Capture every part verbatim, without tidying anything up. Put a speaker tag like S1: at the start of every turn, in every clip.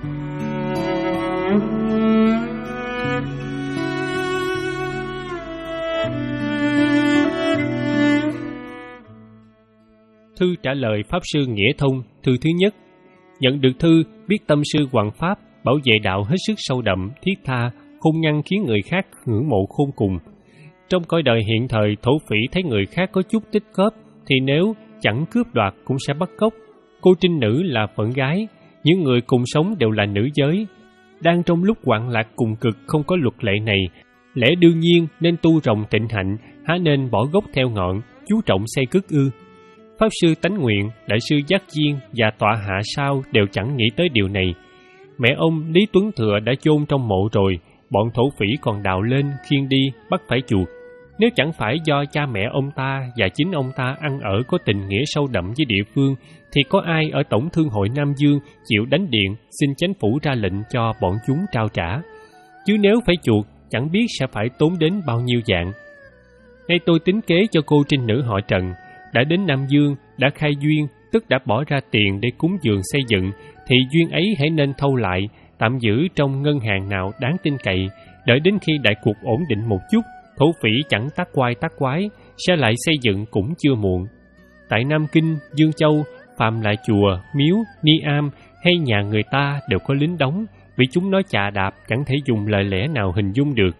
S1: Thư trả lời Pháp Sư Nghĩa Thông. Thư thứ nhất. Nhận được thư, biết tâm sư hoằng pháp, bảo vệ đạo hết sức sâu đậm, thiết tha, khôn ngoan khiến người khác ngưỡng mộ khôn cùng. Trong cõi đời hiện thời, thổ phỉ thấy người khác có chút tích cóp, thì nếu chẳng cướp đoạt cũng sẽ bắt cóc. Cô trinh nữ là phận gái, những người cùng sống đều là nữ giới. Đang trong lúc hoạn lạc cùng cực không có luật lệ này, lẽ đương nhiên nên tu rộng tịnh hạnh, há nên bỏ gốc theo ngọn, chú trọng xây cất ư. Pháp sư Tánh Nguyện, Đại sư Giác Diên và tọa hạ sau đều chẳng nghĩ tới điều này. Mẹ ông Lý Tuấn Thừa đã chôn trong mộ rồi, bọn thổ phỉ còn đào lên, khiêng đi, bắt phải chuột. Nếu chẳng phải do cha mẹ ông ta và chính ông ta ăn ở có tình nghĩa sâu đậm với địa phương, thì có ai ở Tổng Thương hội Nam Dương chịu đánh điện xin chính phủ ra lệnh cho bọn chúng trao trả. Chứ nếu phải chuột, chẳng biết sẽ phải tốn đến bao nhiêu dạng. Nay tôi tính kế cho cô trinh nữ họ Trần, đã đến Nam Dương, đã khai duyên, tức đã bỏ ra tiền để cúng dường xây dựng, thì duyên ấy hãy nên thâu lại, tạm giữ trong ngân hàng nào đáng tin cậy, đợi đến khi đại cuộc ổn định một chút, thổ phỉ chẳng tác quai tác quái, sẽ lại xây dựng cũng chưa muộn. Tại Nam Kinh, Dương Châu, phàm là chùa, miếu, ni am hay nhà người ta đều có lính đóng, vì chúng nói chà đạp chẳng thể dùng lời lẽ nào hình dung được.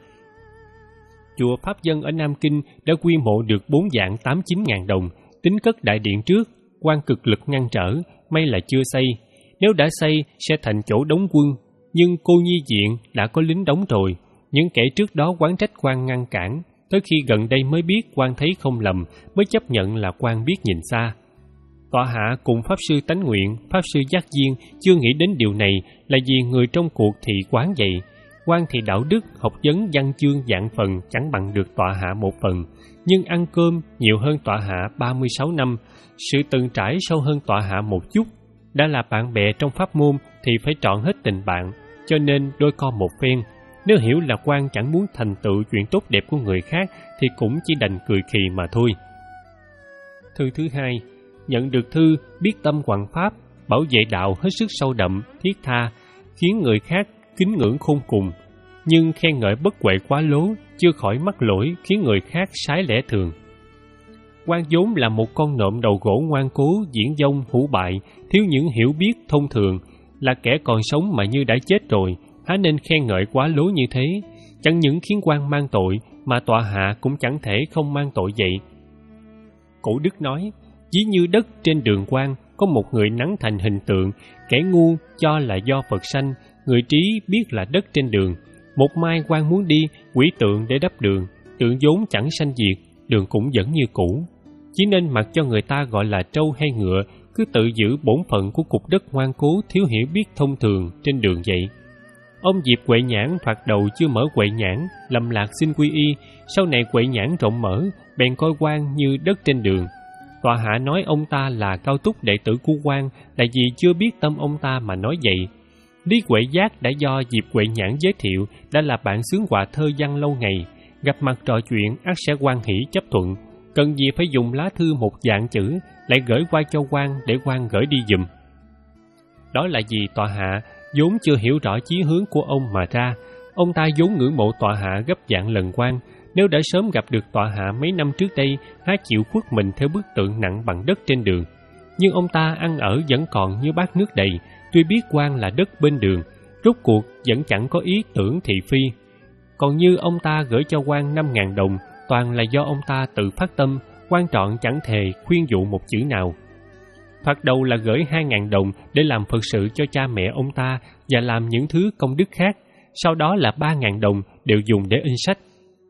S1: Chùa Pháp Dân ở Nam Kinh đã quy mộ được bốn vạn tám chín ngàn đồng, tính cất đại điện trước, quan cực lực ngăn trở, may là chưa xây. Nếu đã xây sẽ thành chỗ đóng quân, nhưng cô nhi viện đã có lính đóng rồi. Những kẻ trước đó oán trách quan ngăn cản, tới khi gần đây mới biết quan thấy không lầm, mới chấp nhận là quan biết nhìn xa. Tọa hạ cùng Pháp sư Tánh Nguyện, Pháp sư Giác Diên chưa nghĩ đến điều này là vì người trong cuộc thì quán vậy. Quan thì đạo đức, học vấn, văn chương vạn phần chẳng bằng được tọa hạ một phần, nhưng ăn cơm nhiều hơn tọa hạ ba mươi sáu năm, sự từng trải sâu hơn tọa hạ một chút. Đã là bạn bè trong pháp môn thì phải trọn hết tình bạn, cho nên đôi co một phen. Nếu hiểu là quan chẳng muốn thành tựu chuyện tốt đẹp của người khác thì cũng chỉ đành cười khì mà thôi. Thư thứ hai. Nhận được thư, biết tâm hoằng pháp, bảo vệ đạo hết sức sâu đậm, thiết tha, khiến người khác kính ngưỡng khôn cùng, nhưng khen ngợi bất huệ quá lố, chưa khỏi mắc lỗi khiến người khác sái lẽ thường. Quan vốn là một con nộm đầu gỗ ngoan cố, diễn dông, hủ bại, thiếu những hiểu biết thông thường, là kẻ còn sống mà như đã chết rồi, há nên khen ngợi quá lố như thế. Chẳng những khiến quan mang tội, mà tọa hạ cũng chẳng thể không mang tội vậy. Cổ đức nói, ví như đất trên đường quan, có một người nắn thành hình tượng, kẻ ngu cho là do Phật sanh, người trí biết là đất trên đường. Một mai quan muốn đi, quỷ tượng để đắp đường, tượng vốn chẳng sanh diệt, đường cũng vẫn như cũ. Chỉ nên mặc cho người ta gọi là trâu hay ngựa, cứ tự giữ bổn phận của cục đất ngoan cố thiếu hiểu biết thông thường trên đường vậy. Ông Diệp Huệ Nhãn thoạt đầu chưa mở Huệ Nhãn, lầm lạc xin quy y, sau này Huệ Nhãn rộng mở, bèn coi quan như đất trên đường. Tọa hạ nói ông ta là cao túc đệ tử của quan, là vì chưa biết tâm ông ta mà nói vậy. Lý Huệ Giác đã do Diệp Huệ Nhãn giới thiệu, đã là bạn xướng họa thơ văn lâu ngày, gặp mặt trò chuyện ắt sẽ hoan hỷ chấp thuận, cần gì phải dùng lá thư một vạn chữ, lại gửi qua cho quan để quan gửi đi giùm. Đó là vì tọa hạ vốn chưa hiểu rõ chí hướng của ông mà ra. Ông ta vốn ngưỡng mộ tọa hạ gấp vạn lần quan, nếu đã sớm gặp được tọa hạ mấy năm trước đây, há chịu khuất mình theo bức tượng nặng bằng đất trên đường. Nhưng ông ta ăn ở vẫn còn như bát nước đầy, tuy biết quan là đất bên đường, rốt cuộc vẫn chẳng có ý tưởng thị phi. Còn như ông ta gửi cho quan năm ngàn đồng, toàn là do ông ta tự phát tâm, quan trọn chẳng thề khuyên dụ một chữ nào. Thoạt đầu là gửi hai ngàn đồng để làm Phật sự cho cha mẹ ông ta và làm những thứ công đức khác, sau đó là ba ngàn đồng đều dùng để in sách.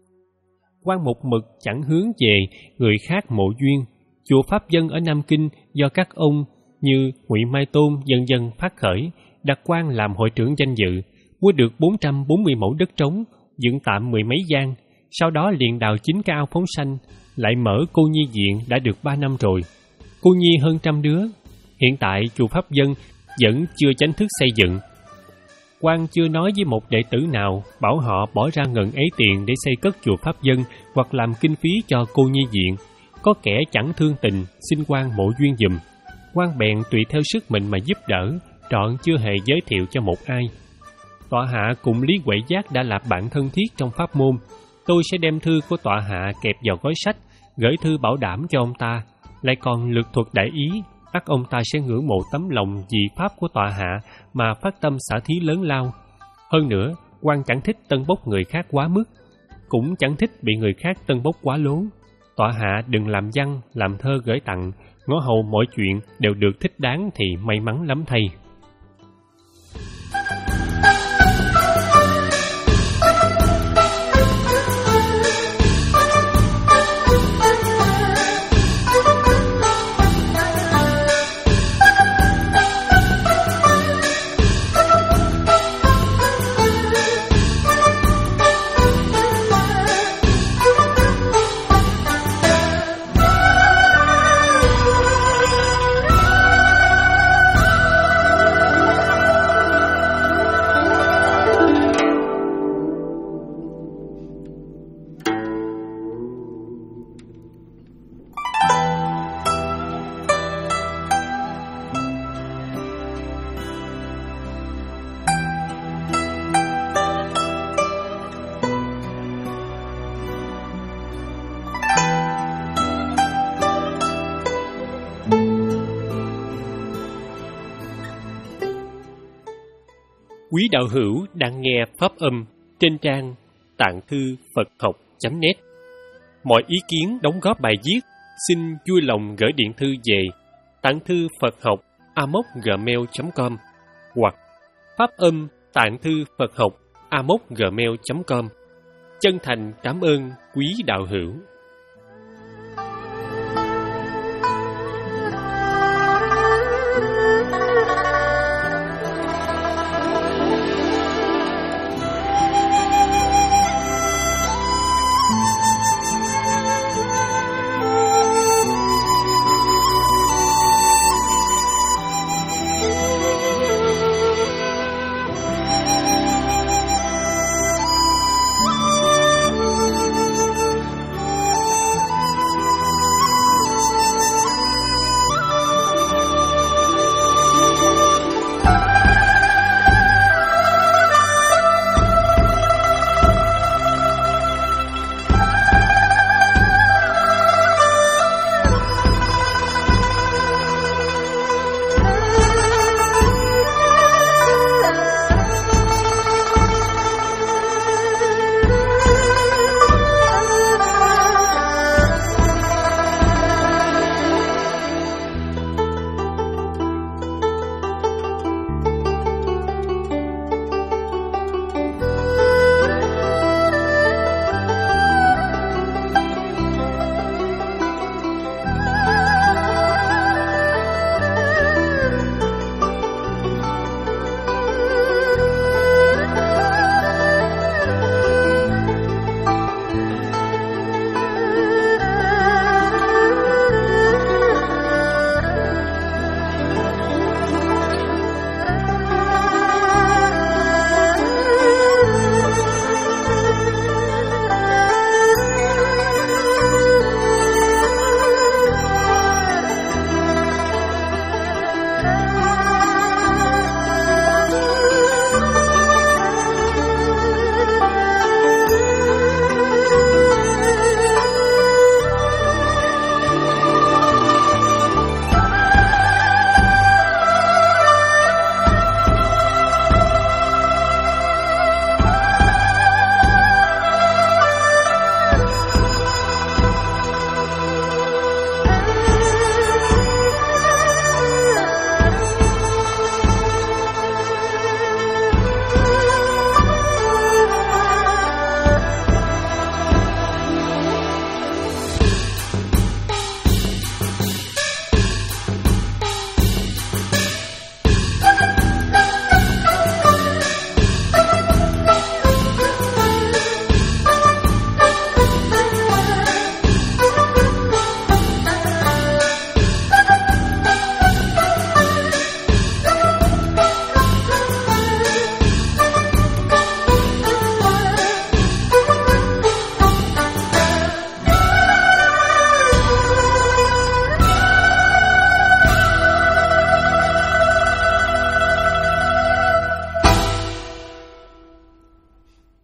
S1: Quan một mực chẳng hướng về người khác mộ duyên. Chùa Pháp Dân ở Nam Kinh do các ông như Ngụy Mai Tôn dần dần phát khởi, đặt quan làm hội trưởng danh dự, mua được bốn trăm bốn mươi mẫu đất trống, dựng tạm mười mấy gian, sau đó liền đào chín cái ao phóng sanh, lại mở cô nhi viện đã được ba năm rồi. Cô nhi hơn trăm đứa. Hiện tại chùa Pháp Dân vẫn chưa chính thức xây dựng. Quan chưa nói với một đệ tử nào bảo họ bỏ ra ngần ấy tiền để xây cất chùa Pháp Dân hoặc làm kinh phí cho cô nhi viện. Có kẻ chẳng thương tình xin quan mộ duyên giùm. Quan bèn tùy theo sức mình mà giúp đỡ, trọn chưa hề giới thiệu cho một ai. Tọa hạ cùng Lý Huệ Giác đã là bạn thân thiết trong pháp môn. Tôi sẽ đem thư của tọa hạ kẹp vào gói sách, gửi thư bảo đảm cho ông ta. Lại còn lực thuật đại ý, ắt ông ta sẽ ngưỡng mộ tấm lòng vì pháp của tọa hạ mà phát tâm xả thí lớn lao. Hơn nữa, quan chẳng thích tân bốc người khác quá mức, cũng chẳng thích bị người khác tân bốc quá lố. Tọa hạ đừng làm văn, làm thơ gửi tặng, ngó hầu mọi chuyện đều được thích đáng thì may mắn lắm thay. Quý đạo hữu đang nghe pháp âm trên trang tạng thư Phật học chấm net. Mọi ý kiến đóng góp bài viết xin vui lòng gửi điện thư về tạng thư Phật học a m o c gmail chấm com hoặc pháp âm tạng thư Phật học a m o c gmail chấm com. Chân thành cảm ơn quý đạo hữu.